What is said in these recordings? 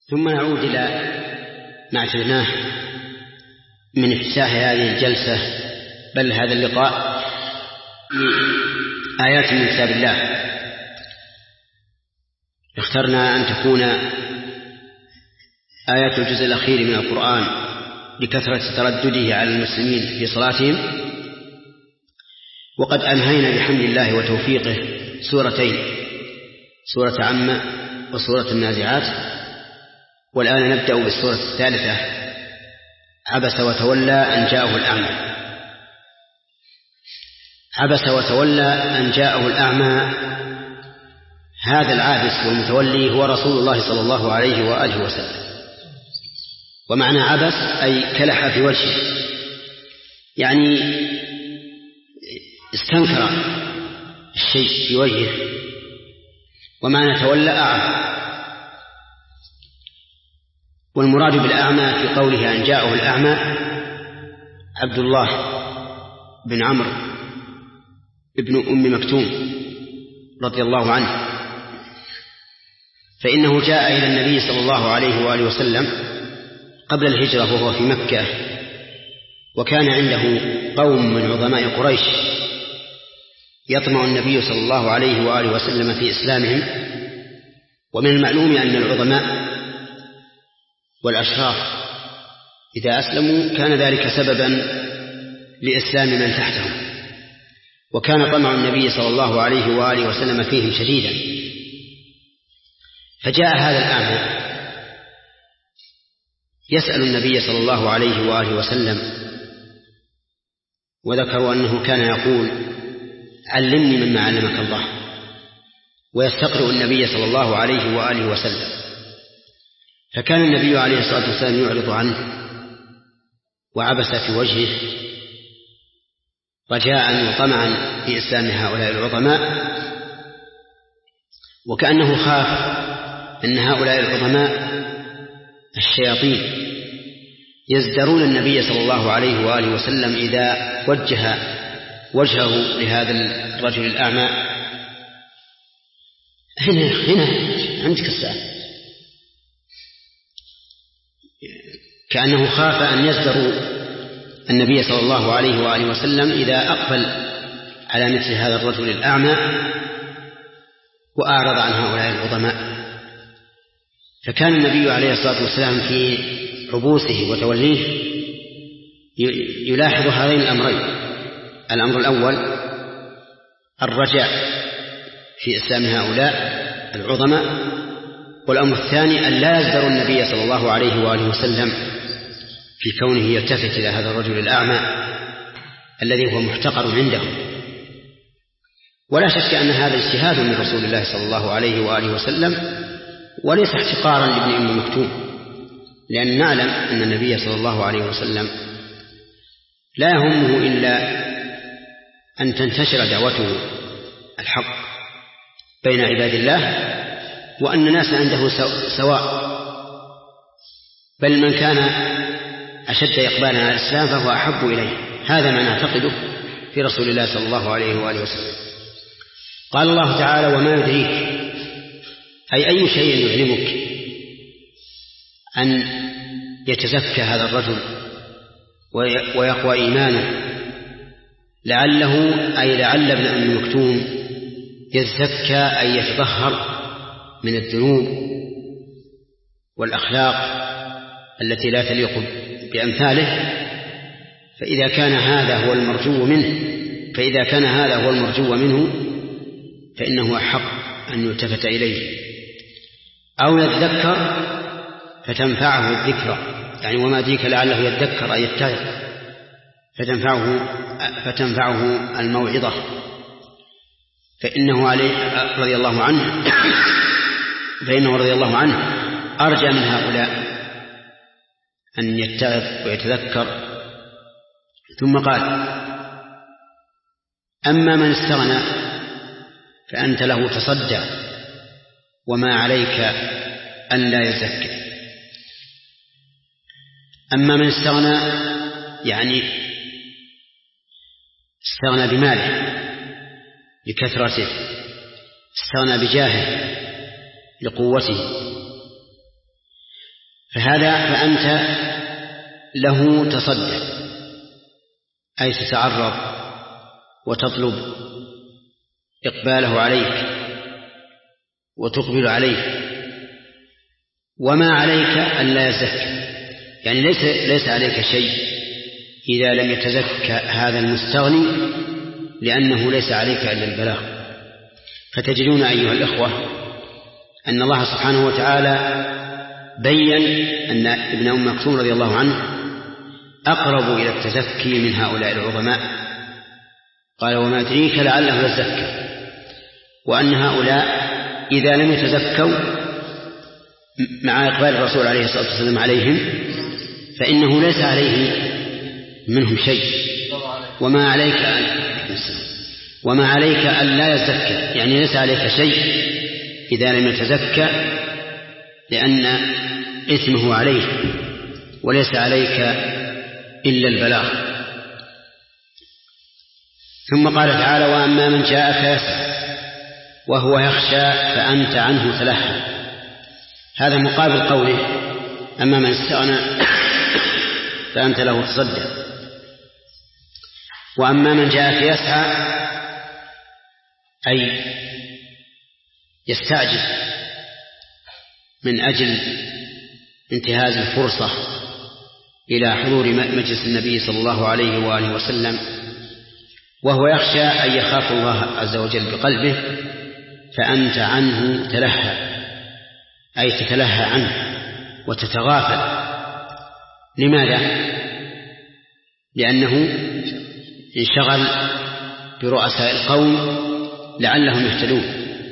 ثم نعود إلى ما اعتدناه من افتتاح هذه الجلسة بل هذا اللقاء آيات من كتاب الله. اخترنا أن تكون آيات الجزء الأخير من القرآن لكثرة تردده على المسلمين في صلاتهم، وقد أنهينا بحمد الله وتوفيقه سورتين، سورة عم وسورة النازعات، والآن نبدأ بالسورة الثالثة، عبس وتولى أن جاءه الأعمى. عبس وتولى أن جاءه الأعمى، هذا العابس والمتولي هو رسول الله صلى الله عليه وآله وسلم. ومعنى عبس أي كلح في وجهه، يعني استنكر الشيء في وجهه. ومعنى تولى أعمى. والمراد بالأعمى في قوله أن جاءه الأعمى عبد الله بن عمرو ابن أم مكتوم رضي الله عنه، فإنه جاء إلى النبي صلى الله عليه وآله وسلم قبل الهجرة وهو في مكة، وكان عنده قوم من عظماء قريش يطمع النبي صلى الله عليه وآله وسلم في إسلامهم. ومن المعلوم أن العظماء والأشراف إذا أسلموا كان ذلك سببا لإسلام من تحتهم، وكان طمع النبي صلى الله عليه وآله وسلم فيهم شديدا. فجاء هذا الأعمى يسأل النبي صلى الله عليه وآله وسلم، وذكروا أنه كان يقول علمني مما علمك الله، ويستقرئ النبي صلى الله عليه وآله وسلم. فكان النبي عليه الصلاة والسلام يعرض عنه وعبس في وجهه رجاء وطمعا في إسلام هؤلاء العظماء، وكأنه خاف أن هؤلاء العظماء الشياطين يزدرون النبي صلى الله عليه وآله وسلم إذا وجه وجهه لهذا الرجل الأعمى. هنا عندك الساعة. كأنه خاف أن يزدروا النبي صلى الله عليه وآله وسلم إذا أقبل على مثل هذا الرجل الأعمى وأعرض عن هؤلاء العظماء. فكان النبي عليه الصلاة والسلام في عبوسه وتوليه يلاحظ هذين الأمرين: الأمر الأول الرجاء في إسلام هؤلاء العظماء، والأمر الثاني أن لا يزدر النبي صلى الله عليه وآله وسلم في كونه يلتفت إلى هذا الرجل الأعمى الذي هو محتقر عنده. ولا شك أن هذا اجتهاد من رسول الله صلى الله عليه وآله وسلم، وليس احتقارا لابن أم مكتوم، لأن نعلم أن النبي صلى الله عليه وسلم لا يهمه إلا أن تنتشر دعوته الحق بين عباد الله، وأن الناس عنده سواء، بل من كان أشد إقبالا على الإسلام فهو أحب إليه. هذا ما نعتقده في رسول الله صلى الله عليه وآله وسلم. قال الله تعالى: وما يدريك، أي شيء يعلمك أن يتزكى هذا الرجل ويقوى إيمانه، لعل ابن أم مكتوم يزكى أي يتطهر من الذنوب والأخلاق التي لا تليق بأمثاله. فإذا كان هذا هو المرجو منه فإنه أحق أن يلتفت إليه، أو يذكر فتنفعه الذكرى، يعني وما أدريك لعله يذكر أي يتعظ فتنفعه الموعظة. فإنه رضي الله عنه أرجى من هؤلاء أن يتعظ ويتذكر. ثم قال: أما من استغنى فأنت له تصدى وما عليك أن لا يزكي. أما من استغنى يعني استغنى بماله لكثرته، استغنى بجاهه لقوته، فأنت له تصدق، أي تتعرض وتطلب إقباله عليك وتقبل عليه. وما عليك ألا يزكى، يعني ليس عليك شيء إذا لم يتزكى هذا المستغني، لأنه ليس عليك إلا البلاغ. فتجدون أيها الإخوة أن الله سبحانه وتعالى بين أن ابن أم مكتوم رضي الله عنه أقرب إلى التزكي من هؤلاء العظماء، قال وما أدريك لعله يزكى، وأن هؤلاء إذا لم يتزكوا مع إقبال الرسول عليه الصلاة والسلام عليهم فإنه ليس عليه منهم شيء. وما عليك ألا يزكى، يعني ليس عليك شيء إذا لم يتزكى، لأن إثمه عليه وليس عليك إلا البلاغ. ثم قال تعالى وأما من جاءك يسعى وهو يخشى فأنت عنه تلهى. هذا مقابل قوله أما من استغنى فأنت له تصدق. وأما من جاءك يسعى أي يستعجل من أجل انتهاز الفرصة إلى حضور مجلس النبي صلى الله عليه وآله وسلم، وهو يخشى أن يخاف الله عز وجل بقلبه، فأنت عنه تلهى، أي تتلهى عنه وتتغافل. لماذا؟ لأنه انشغل برؤساء القوم لعلهم يهتدون.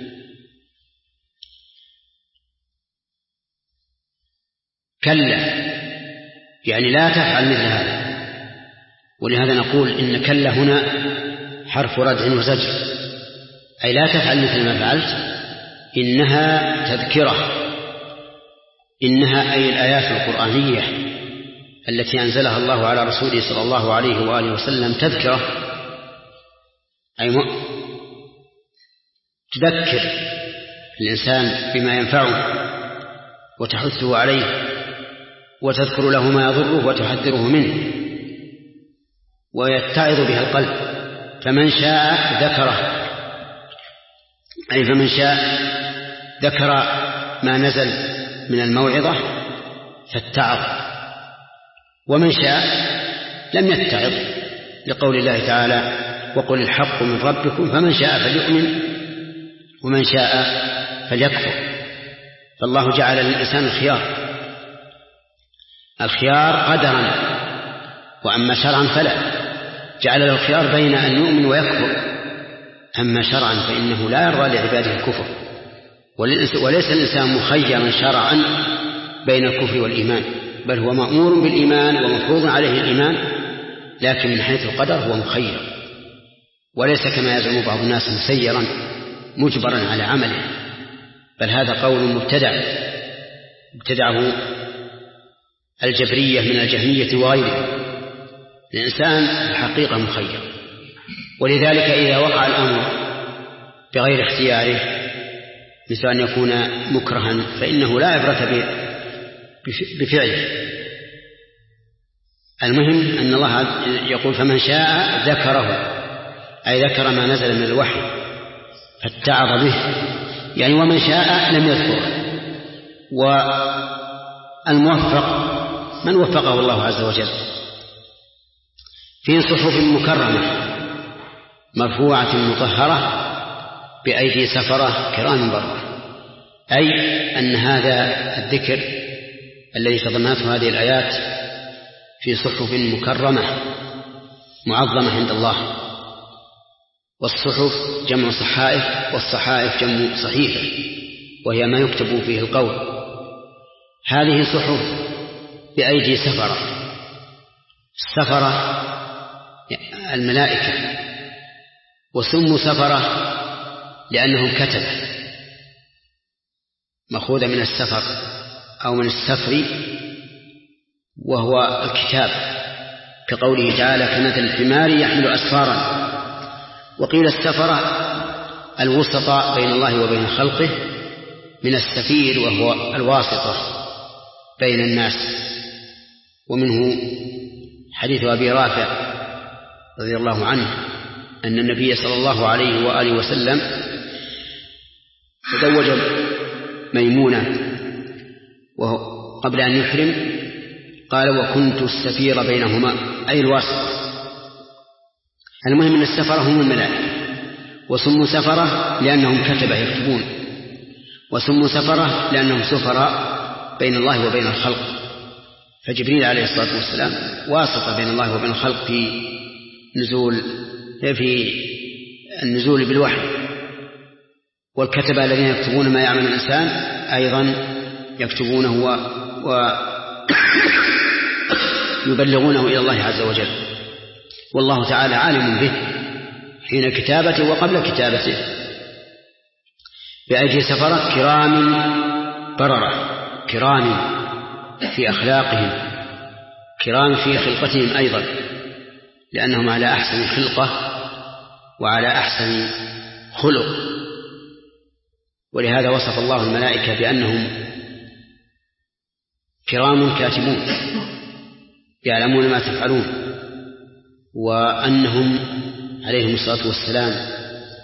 كلا، يعني لا تفعل مثل هذا. ولهذا نقول إن كلا هنا حرف ردع وزجر، أي لا تفعل مثل ما فعلت، إنها تذكرة. إنها أي الآيات القرآنية التي أنزلها الله على رسوله صلى الله عليه وآله وسلم تذكرة، أي تذكر الإنسان بما ينفعه وتحثه عليه وتذكر له ما يضره وتحذره منه ويتعظ بها القلب. فمن شاء ذكره، أي فمن شاء ذكر ما نزل من الموعظة فاتعظ، ومن شاء لم يتعظ، لقول الله تعالى وقل الحق من ربكم فمن شاء فليؤمن ومن شاء فليكفر. فالله جعل للإنسان الخيار قدرا، وأما شرعا فلا، جعل له الخيار بين أن يؤمن ويكفر. أما شرعا فإنه لا يرضى لعباده الكفر، وليس الإنسان مخيرا شرعا بين الكفر والإيمان، بل هو مأمور بالإيمان ومفروض عليه الإيمان، لكن من حيث القدر هو مخير، وليس كما يزعم بعض الناس مسيرا مجبرا على عمله، بل هذا قول ابتدعه الجبرية من الجهمية وغيره. الإنسان الحقيقة مخير، ولذلك إذا وقع الأمر بغير اختياره مثل أن يكون مكرها فإنه لا عبرة بفعله. المهم أن الله يقول فمن شاء ذكره، أي ذكر ما نزل من الوحي فاتعظ به، يعني ومن شاء لم يذكر. والموفق من وفقه الله عز وجل في صحف مكرمة مرفوعة مطهرة بأيدي سفرة كرام بررة، أي أن هذا الذكر الذي تضمنته هذه الآيات في صحف مكرمة معظمة عند الله. والصحف جمع صحائف، والصحائف جمع صحيفة، وهي ما يكتب فيه القول. هذه صحف بأيدي سفرة. السفرة الملائكة، وسموا سفرة لأنهم كتبة مأخوذة من السفر أو من السفر، وهو الكتاب، كقوله تعالى كمثل الحمار يحمل أسفارا. وقيل السفرة الوسطى بين الله وبين خلقه من السفير وهو الواسطة، بين الناس. ومنه حديث أبي رافع رضي الله عنه أن النبي صلى الله عليه وآله وسلم تزوج ميمونة وقبل أن يحرم قال: وكنت السفير بينهما، أي الواسطة. المهم أن السفرة هم الملائكة، وسموا سفرة لأنهم كتبة يكتبون، وسموا سفرة لأنهم سفراء بين الله وبين الخلق. فجبريل عليه الصلاة والسلام واسطة بين الله وبين الخلق في النزول بالوحي. والكتبة الذين يكتبون ما يعمل الإنسان أيضا يكتبونه ويبلغونه إلى الله عز وجل، والله تعالى عالم به حين كتابته وقبل كتابته. بأيدي سفرة كرام بررة، كرام في أخلاقهم، كرام في خلقتهم أيضا، لأنهم على أحسن خلقة وعلى أحسن خلق. ولهذا وصف الله الملائكة بأنهم كرام كاتبون يعلمون ما تفعلون، وأنهم عليهم الصلاة والسلام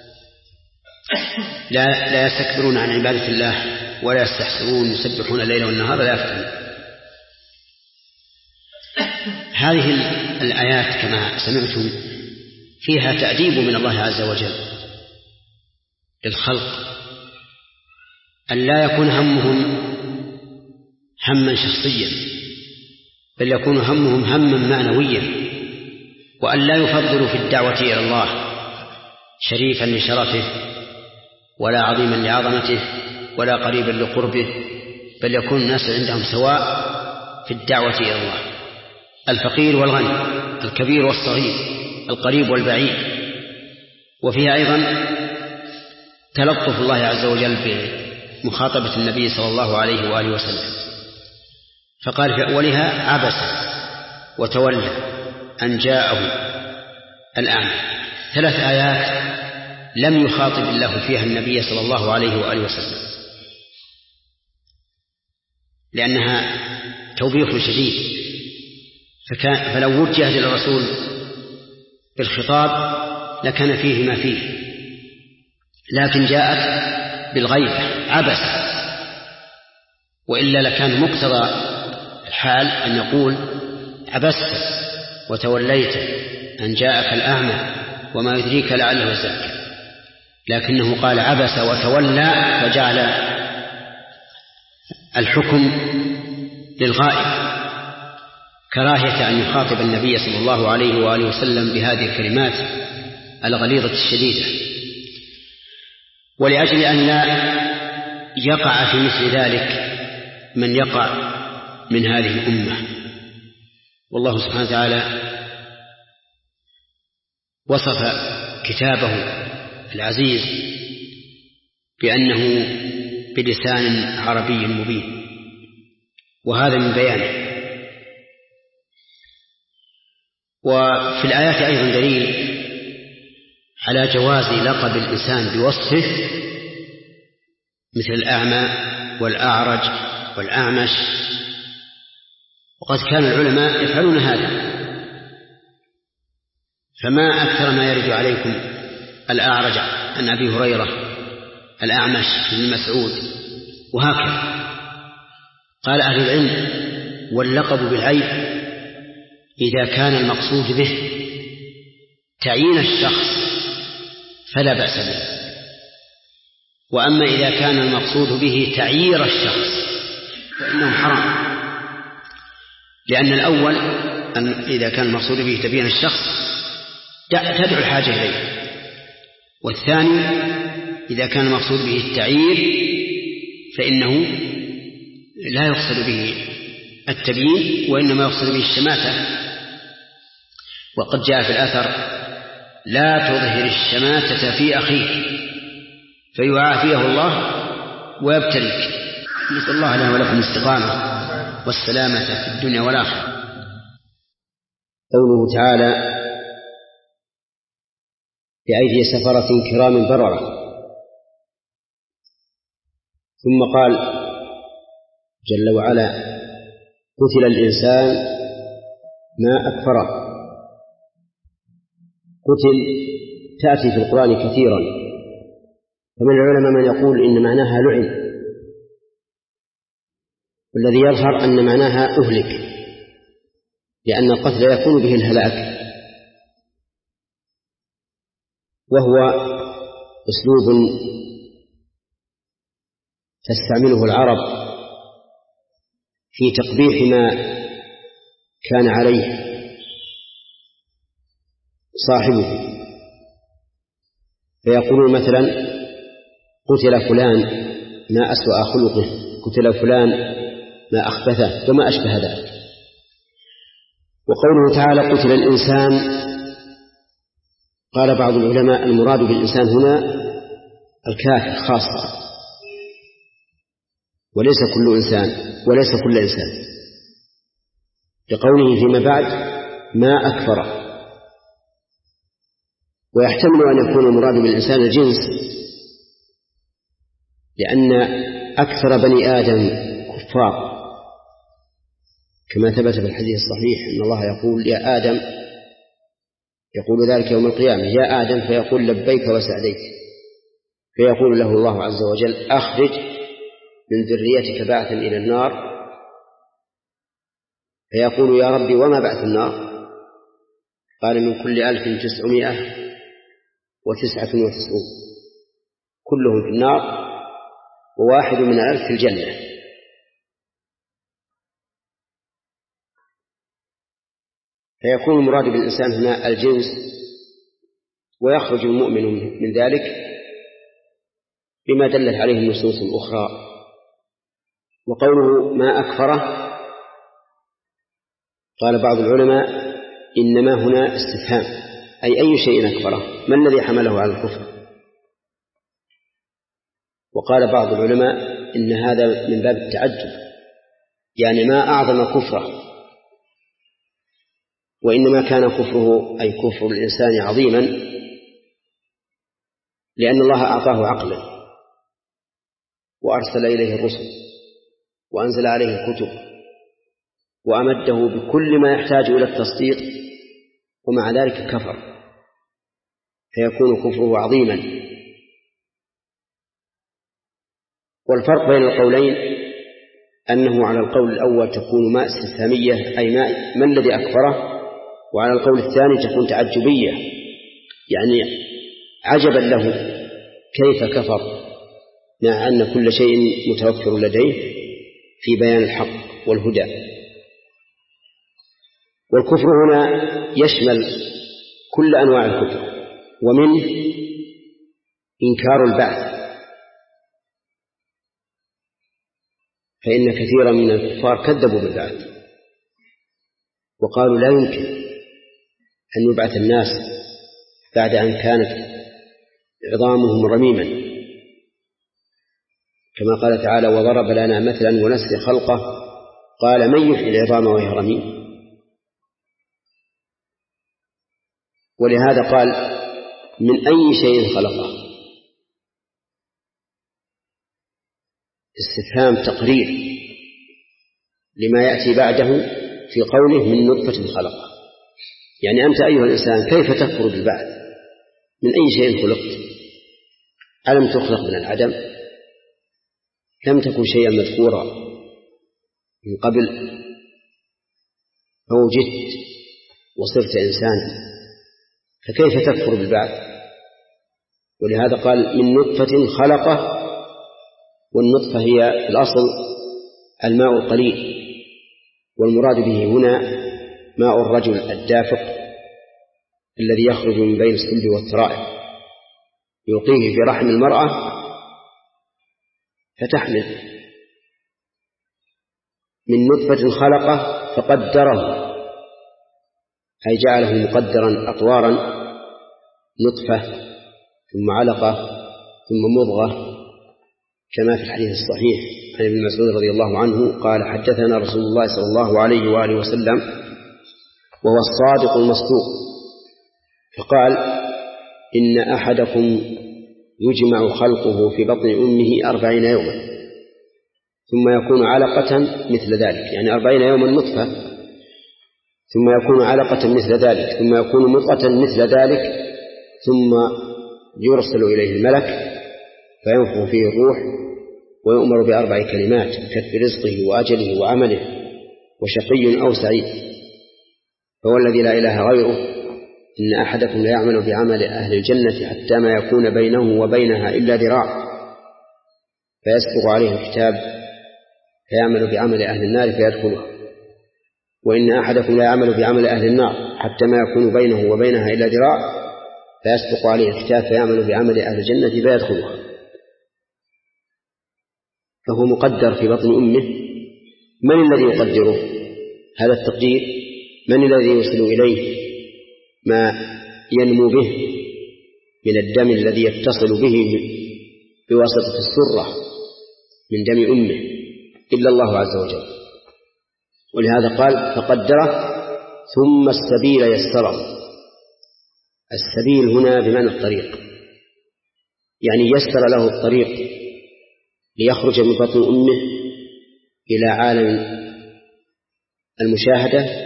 لا يستكبرون عن عبادة الله ولا يستحسرون، يسبحون الليل والنهار لا يفترون. هذه الآيات كما سمعتم فيها تأديب من الله عز وجل للخلق، أن لا يكون همهم هما شخصيا، بل يكون همهم هما معنويا، وأن لا يفضلوا في الدعوة إلى الله شريفا لشرفه ولا عظيما لعظمته ولا قريبا لقربه، بل يكون الناس عندهم سواء في الدعوة إلى الله، الفقير والغني، الكبير والصغير، القريب والبعيد. وفيها أيضا تلطف الله عز وجل بمخاطبة النبي صلى الله عليه وآله وسلم، فقال في أولها: عبس وتولى أن جاءه الأعمى. 3 آيات لم يخاطب الله فيها النبي صلى الله عليه وآله وسلم، لأنها توبيخ شديد، فلو وجهت إلى الرسول بالخطاب لكان فيه ما فيه، لكن جاءت بالغيبة عبس، وإلا لكان مقتضى الحال أن يقول: عبست وتوليت أن جاءك الأعمى وما يدريك لعله يزكى، لكنه قال عبس وتولى، فجعل الحكم للغائب، كراهية أن يخاطب النبي صلى الله عليه وآله وسلم بهذه الكلمات الغليظة الشديدة، ولأجل أن لا يقع في مثل ذلك من يقع من هذه الأمة. والله سبحانه وتعالى وصف كتابه العزيز بأنه بلسان عربي مبين، وهذا من بيانه. وفي الآيات أيضا دليل على جواز لقب الإنسان بوصفه، مثل الأعمى والأعرج والأعمش، وقد كان العلماء يفعلون هذا. فما أكثر ما يرد عليكم الأعرج عن أبي هريرة، الأعمش بن مسعود، وهكذا. قال أهل العلم: واللقب بالعيب إذا كان المقصود به تعيين الشخص فلا بأس به، وأما إذا كان المقصود به تعيير الشخص فإنه حرام، لأن الأول أن إذا كان المقصود به تبيين الشخص تدعو الحاجة إليه، والثاني إذا كان المقصود به التعيير فإنه لا يقصد به التبيين وإنما يقصد به الشماتة. وقد جاء في الأثر: لا تظهر الشماتة في أخيك فيعافيه الله ويبتليك. نسأل الله لنا ولكم الاستقامة والسلامة في الدنيا والآخرة. قوله تعالى: بأيدي سفرة كرام بررة، ثم قال جل وعلا: قتل الإنسان ما أكفره. قتل تأتي في القرآن كثيرا، فمن العلماء من يقول إن معناها لعن، والذي يظهر أن معناها أهلك، لأن القتل يكون به الهلاك، وهو أسلوب تستعمله العرب في تقبيح ما كان عليه صاحبه، فيقولون مثلا قتل فلان ما أسوأ خلقه، قتل فلان ما أخبثه، وما أشبه ذلك. وقوله تعالى قتل الإنسان، قال بعض العلماء المراد بالإنسان هنا الكافر خاصة، وليس كل إنسان، لقوله فيما بعد ما أكفر. ويحتمل أن يكون المراد بالإنسان الجنس، لأن أكثر بني آدم كفار، كما ثبت في الحديث الصحيح أن الله يقول يا آدم، يقول ذلك يوم القيامة يا آدم، فيقول لبيك وسعديك، فيقول له الله عز وجل أخرج من ذريتك بعثا إلى النار، فيقول يا ربي وما بعث النار؟ قال من كل 1999 كلهم في النار وواحد من 1000 في الجنة. فيكون المراد بالإنسان هنا الجنس، ويخرج المؤمن من ذلك بما دلت عليه النصوص الأخرى. وقوله ما أكفره، قال بعض العلماء إنما هنا استفهام، أي شيء أكفره، ما الذي حمله على الكفر؟ وقال بعض العلماء إن هذا من باب التعجب، يعني ما أعظم كفره، وإنما كان كفره أي كفر الإنسان عظيما لأن الله أعطاه عقلا وأرسل إليه الرسل وأنزل عليه الكتب وأمده بكل ما يحتاج إلى التصديق، ومع ذلك كفر، فيكون كفره عظيما. والفرق بين القولين أنه على القول الأول تكون ما استفهامية أي ما الذي أكفره، وعلى القول الثاني تكون تعجبية، يعني عجبا له كيف كفر مع أن كل شيء متوفر لديه في بيان الحق والهدى. والكفر هنا يشمل كل أنواع الكفر، ومنه إنكار البعث، فإن كثيرا من الكفار كذبوا بالبعث وقالوا لا يمكن أن يبعث الناس بعد أن كانت عظامهم رميما، كما قال تعالى وضرب لنا مثلا ونسي خلقه قال من يحيي العظام وهي رميم. ولهذا قال من أي شيء خلقه، استفهام تقرير لما يأتي بعده في قوله من نطفة خلقه، يعني أنت أيها الإنسان كيف تكفر بالبعث؟ من أي شيء خلقت؟ ألم تخلق من العدم؟ لم تكن شيئا مذكورا من قبل فوجدت وصرت إنسانا، فكيف تكفر بالبعث؟ ولهذا قال من نطفة خلقه، والنطفة هي الأصل الماء القليل، والمراد به هنا ماء الرجل الدافق الذي يخرج من بين الصلب والترائب، يلقيه في رحم المرأة فتحمل. من نطفة خلقه فقدره، أي جعله مقدرا أطوارا، نطفة ثم علقة ثم مضغة، كما في الحديث الصحيح عن ابن مسعود رضي الله عنه قال حدثنا رسول الله صلى الله عليه وآله وسلم وهو الصادق المصدوق، فقال إن أحدكم يجمع خلقه في بطن أمه 40 يوما ثم يكون علقة مثل ذلك، يعني 40 يوما نطفة، ثم يكون علقة مثل ذلك، ثم يكون مضغة مثل ذلك، ثم يرسل إليه الملك فينفخ فيه الروح ويؤمر ب4 كلمات بكتب رزقه وأجله وعمله وشقي أو سعيد. فهو الذي لا إله غيره إن أحدكم لا يعمل بعمل أهل الجنة حتى ما يكون بينه وبينها إلا ذراع فيسبق عليه الكتاب فيعمل بعمل أهل النار فيدخلها، وإن أحدكم لا يعمل بعمل أهل النار حتى ما يكون بينه وبينها إلا ذراع فيسبق عليه الكتاب فيعمل بعمل أهل الجنة فيدخلها. فهو مقدر في بطن أمه. من الذي يقدره هذا التقدير؟ من الذي يوصل إليه ما ينمو به من الدم الذي يتصل به بواسطة السرة من دم أمه؟ إلا الله عز وجل. ولهذا قال فقدره ثم السبيل يسره. السبيل هنا بمعنى الطريق، يعني يسر له الطريق ليخرج من بطن أمه إلى عالم المشاهدة،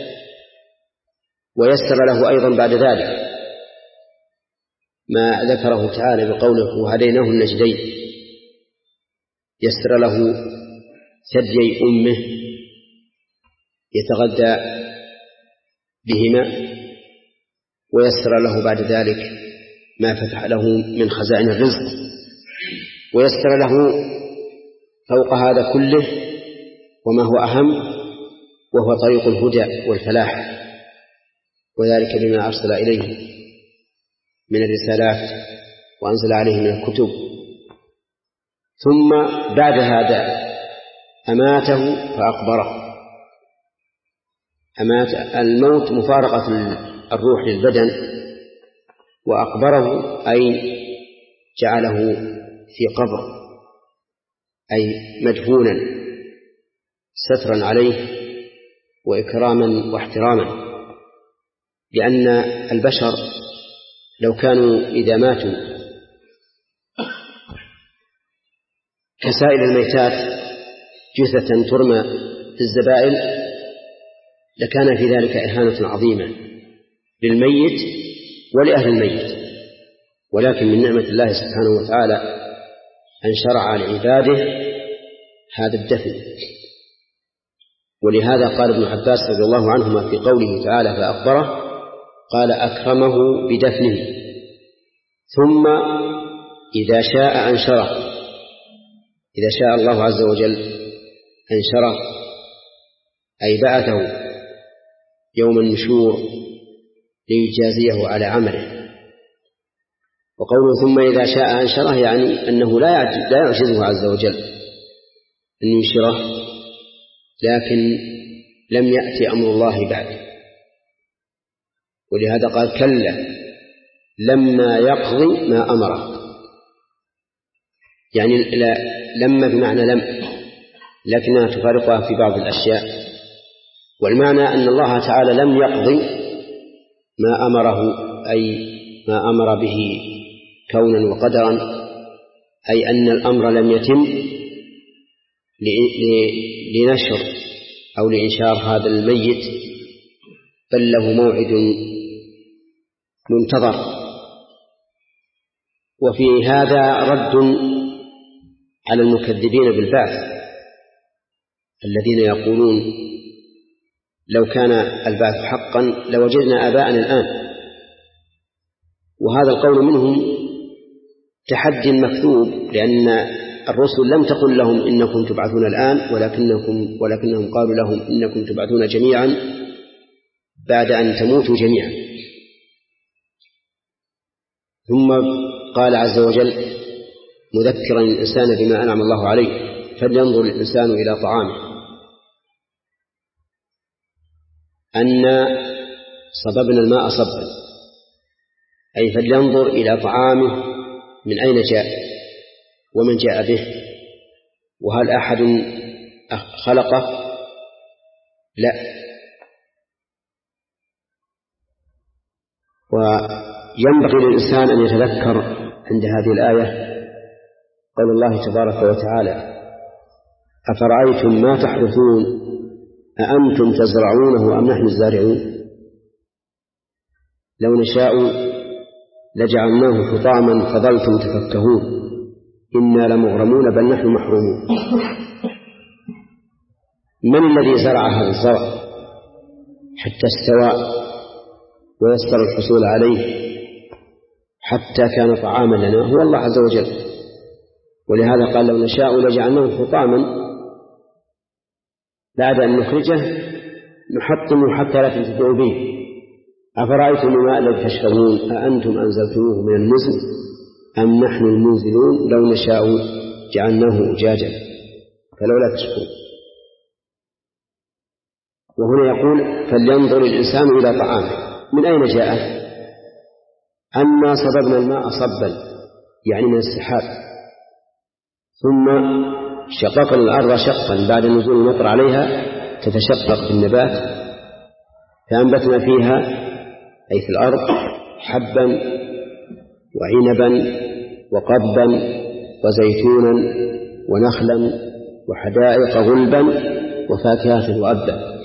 ويسر له أيضا بعد ذلك ما ذكره تعالى بقوله وهديناه النجدين، يسر له ثديي أمه يتغذى بهما، ويسر له بعد ذلك ما فتح له من خزائن الرزق، ويسر له فوق هذا كله وما هو أهم وهو طريق الهدى والفلاح، وذلك بما أرسل إليه من الرسالات وأنزل عليه من الكتب. ثم بعد هذا أماته فأقبره. أمات الموت مفارقة الروح للبدن، وأقبره أي جعله في قبر أي مدفونا سترا عليه وإكراما واحتراما، لأن البشر لو كانوا إذا ماتوا كسائر الميتات جثة ترمى في الزبائن لكان في ذلك إهانة عظيمة للميت ولأهل الميت. ولكن من نعمة الله سبحانه وتعالى أن شرع لعباده هذا الدفن. ولهذا قال ابن عباس رضي الله عنهما في قوله تعالى فأخبره قال أكرمه بدفنه، ثم إذا شاء أنشره، إذا شاء الله عز وجل أنشره أي بعثه يوم النشور ليجازيه على عمله. وقوله ثم إذا شاء أنشره يعني أنه لا يعجزه عز وجل أن ينشره، لكن لم يأتي أمر الله بعد. ولهذا قال كلا لما يقضي ما أمره، يعني لما بمعنى لم، لكنها تفارقها في بعض الأشياء. والمعنى أن الله تعالى لم يقضي ما أمره أي ما أمر به كونا وقدرا، أي أن الأمر لم يتم لنشر أو لإنشار هذا الميت، بل له موعد منتظر. وفي هذا رد على المكذبين بالبعث الذين يقولون لو كان البعث حقا لوجدنا آباءنا الآن. وهذا القول منهم تحد مكذوب، لأن الرسل لم تقل لهم إنكم تبعثون الآن، ولكنهم قالوا لهم إنكم تبعثون جميعا بعد أن تموتوا جميعا. ثم قال عز وجل مذكرا الإنسان بما أنعم الله عليه فلينظر الإنسان إلى طعامه أنا صببنا الماء صبا، أي فلينظر إلى طعامه من أين جاء ومن جاء به، وهل أحد خلقه؟ لا. وينبغي للإنسان أن يتذكر عند هذه الآية قول الله تبارك وتعالى أفرأيتم ما تحرثون أأنتم تزرعونه أم نحن الزارعون لو نشاء لجعلناه حطاما فظلتم تفكهون إنا لمغرمون بل نحن محرومون. من الذي زرع هذا الزرع حتى استوى ويسر الحصول عليه حتى كان طعاما لنا؟ هو الله عز وجل. ولهذا قال لو نشاء لجعلناه حطاما، بعد أن نخرجه نحطمه حتى لا تنتفعوا به. أفرأيتم الماء الذي تشربون أأنتم أنزلتموه من المزن أم نحن المنزلون لو نشاء جعلناه أجاجا فلولا تشكرون. وهنا يقول فلينظر الإنسان إلى طعامه. من أين جاء؟ أنا صببنا الماء صبا، يعني من السحاب، ثم شققنا الأرض شقا بعد نزول المطر عليها تتشقق بالنبات، فأنبتنا فيها أي في الأرض حبا وعنبا وقضبا وزيتونا ونخلا وحدائق غلبا وفاكهة وأبا.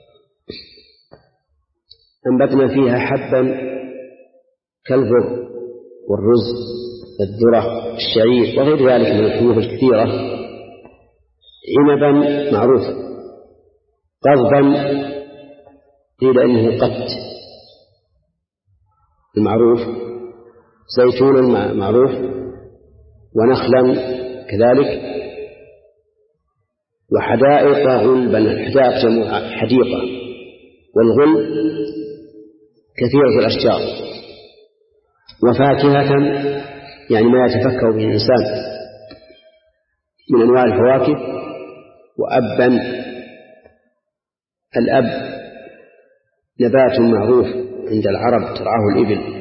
أنبتنا فيها حبا كالبر والرز والذرة الشعير وغير ذلك من الحبوب الكثيرة. عنبا معروف، قضبا قيل إنه قت المعروف، زيتونا معروف، ونخلا كذلك، وحدائق غلبا. الحدائق جمع حديقة، والغلب كثيرة الأشجار، وفاكهة يعني ما يتفكه به الإنسان من أنواع الفواكه، وأبا. الأب نبات معروف عند العرب ترعاه الإبل،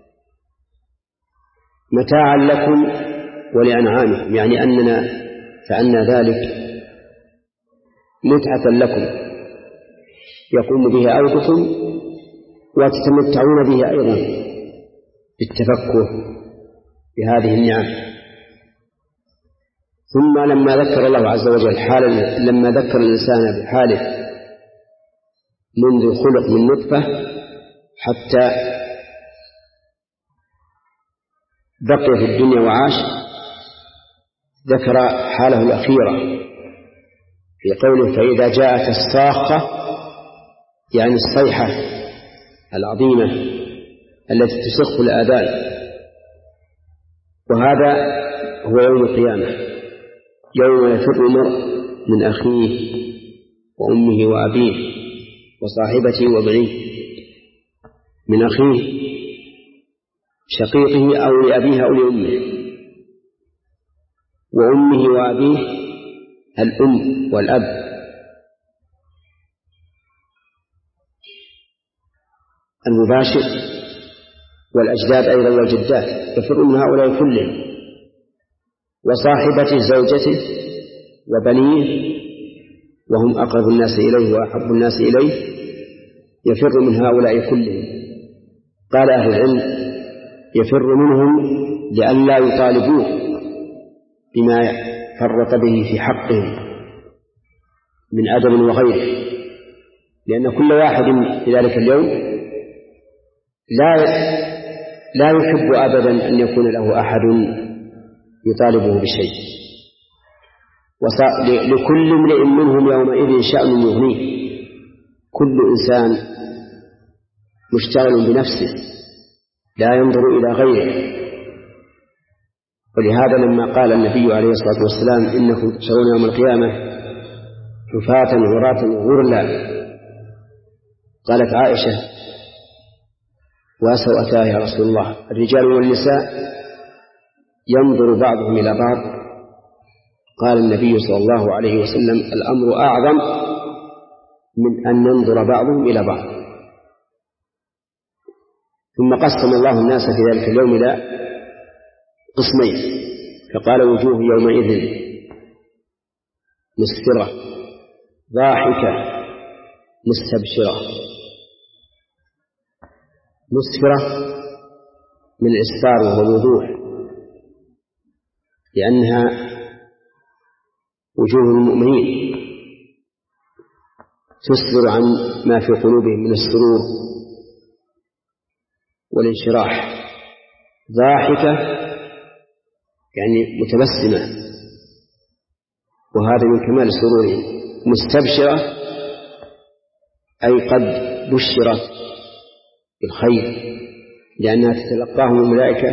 متاعا لكم ولأنعامكم، يعني أننا فعلنا ذلك متعة لكم يقوم به أودكم وتتمتعون به أيضا بالتفكه بهذه النعم. ثم لما ذكر الله عز وجل لما ذكر الإنسان بحاله منذ خلق من نطفة حتى بقي في الدنيا وعاش، ذكر حاله الأخيرة في قوله فإذا جاءت الصاخة، يعني الصيحة العظيمة التي تسخ الآذان. وهذا هو يوم القيامة، يوم يفر المرء من أخيه وأمه وأبيه وصاحبته وبنيه، من أخيه شقيقه أو لأبيه أو لأمه، وأمه وأبيه الأم والأب، المباشر، والأجداد أيضا والجدات، يفر من هؤلاء كلهم، وصاحبته زوجته وبنيه وهم أقرب الناس إليه وأحب الناس إليه، يفر من هؤلاء كلهم. قال أهل العلم يفر منهم لئلا يطالبوه بما فرط به في حقهم من أدب وغيره، لأن كل واحد في ذلك اليوم لا يحب أبدا أن يكون له أحد يطالبه بشيء، لكل امرئ منهم يومئذ شأن يغنيه. كل إنسان مشتغل بنفسه لا ينظر إلى غيره. ولهذا لما قال النبي عليه الصلاة والسلام إنكم تحشرون يوم القيامة حفاة عراة غرلا، قالت عائشة وسوءتاه يا رسول الله، الرجال والنساء ينظر بعضهم إلى بعض. قال النبي صلى الله عليه وسلم الأمر أعظم من أن ننظر بعضهم إلى بعض. ثم قسم الله الناس في ذلك اليوم إلى قسمين، فقال وجوه يومئذ مسفرة ضاحكة مستبشرة. مسفرة من الإسفار وهو الوضوح، لأنها وجوه المؤمنين تسفر عن ما في قلوبهم من السرور والانشراح، ضاحكة يعني متبسمة، وهذا من كمال سرورهم، مستبشرة أي قد بشرت بالخير، لأنها تتلقاهم الملائكة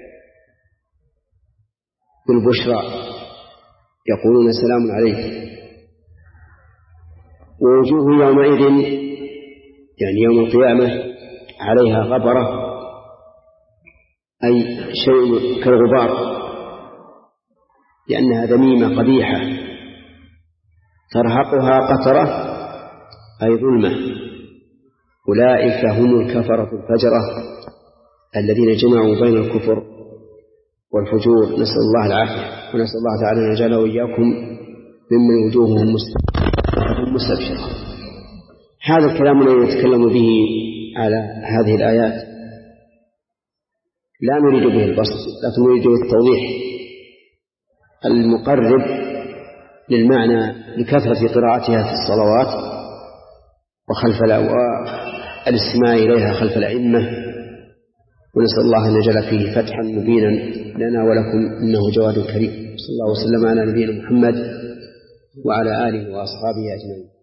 بالبشرى يقولون سلام عليكم. ووجوه يومئذ يعني يوم القيامة عليها غبرة أي شيء كالغبار، لأنها ذميمة قبيحة ترهقها قترة أي ظلمة. أولئك هم الكفرة الفجرة الذين جمعوا بين الكفر والفجور، نسأل الله العافية، ونسأل الله تعالى أن يجعله وإياكم ممن وجوههم مستبشرة. هذا الكلام الذي نتكلم به على هذه الآيات لا نريد به البسط، لكن نريد به التوضيح المقرب للمعنى لكثرة قراءتها في الصلوات وخلف والاستماع إليها خلف الأئمة. ونسأل الله أن يجعل فيه فتحا مبينا لنا ولكم إنه جواد كريم. صلى الله وسلم على نبينا محمد وعلى آله وأصحابه أجمعين.